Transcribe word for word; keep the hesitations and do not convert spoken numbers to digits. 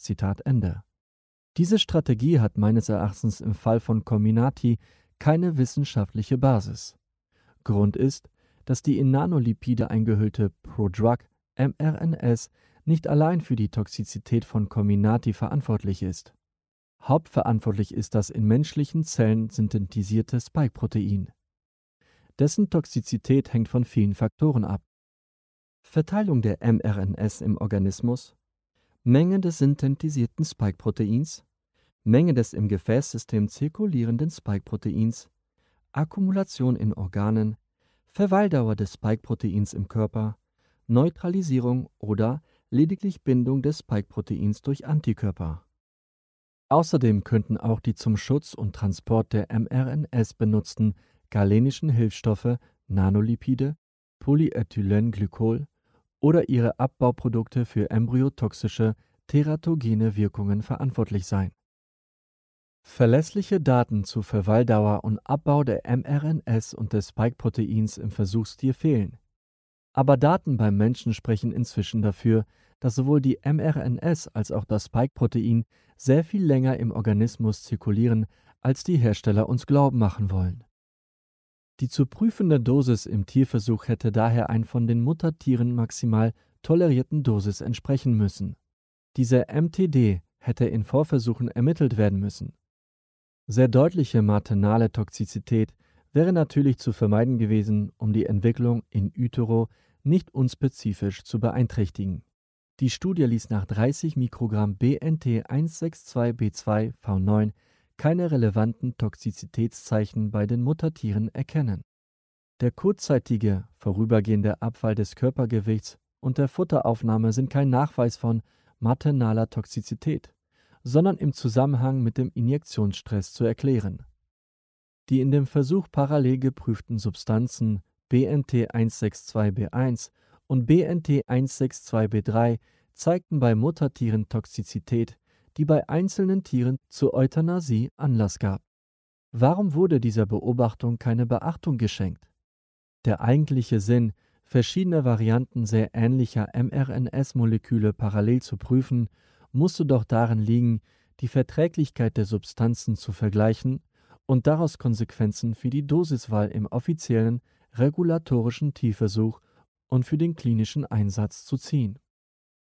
Zitat Ende. Diese Strategie hat meines Erachtens im Fall von Comirnaty keine wissenschaftliche Basis. Grund ist, dass die in Nanolipide eingehüllte Prodrug-mRNS nicht allein für die Toxizität von Comirnaty verantwortlich ist. Hauptverantwortlich ist das in menschlichen Zellen synthetisierte Spike-Protein. Dessen Toxizität hängt von vielen Faktoren ab. Verteilung der mRNS im Organismus, Menge des synthetisierten Spike-Proteins, Menge des im Gefäßsystem zirkulierenden Spike-Proteins, Akkumulation in Organen, Verweildauer des Spike-Proteins im Körper, Neutralisierung oder lediglich Bindung des Spike-Proteins durch Antikörper. Außerdem könnten auch die zum Schutz und Transport der mRNS benutzten galenischen Hilfsstoffe, Nanolipide, Polyethylenglycol oder ihre Abbauprodukte für embryotoxische, teratogene Wirkungen verantwortlich sein. Verlässliche Daten zu Verweildauer und Abbau der mRNS und des Spike-Proteins im Versuchstier fehlen. Aber Daten beim Menschen sprechen inzwischen dafür, dass sowohl die mRNS als auch das Spike-Protein sehr viel länger im Organismus zirkulieren, als die Hersteller uns glauben machen wollen. Die zu prüfende Dosis im Tierversuch hätte daher ein von den Muttertieren maximal tolerierten Dosis entsprechen müssen. Diese M T D hätte in Vorversuchen ermittelt werden müssen. Sehr deutliche maternale Toxizität wäre natürlich zu vermeiden gewesen, um die Entwicklung in utero nicht unspezifisch zu beeinträchtigen. Die Studie ließ nach dreißig Mikrogramm B N T eins sechs zwei B zwei V neun keine relevanten Toxizitätszeichen bei den Muttertieren erkennen. Der kurzzeitige, vorübergehende Abfall des Körpergewichts und der Futteraufnahme sind kein Nachweis von maternaler Toxizität, sondern im Zusammenhang mit dem Injektionsstress zu erklären. Die in dem Versuch parallel geprüften Substanzen B N T eins sechs zwei B eins und B N T eins sechs zwei B drei zeigten bei Muttertieren Toxizität, die bei einzelnen Tieren zur Euthanasie Anlass gab. Warum wurde dieser Beobachtung keine Beachtung geschenkt? Der eigentliche Sinn, verschiedene Varianten sehr ähnlicher mRNS-Moleküle parallel zu prüfen, musste doch darin liegen, die Verträglichkeit der Substanzen zu vergleichen und daraus Konsequenzen für die Dosiswahl im offiziellen regulatorischen Tierversuch und für den klinischen Einsatz zu ziehen.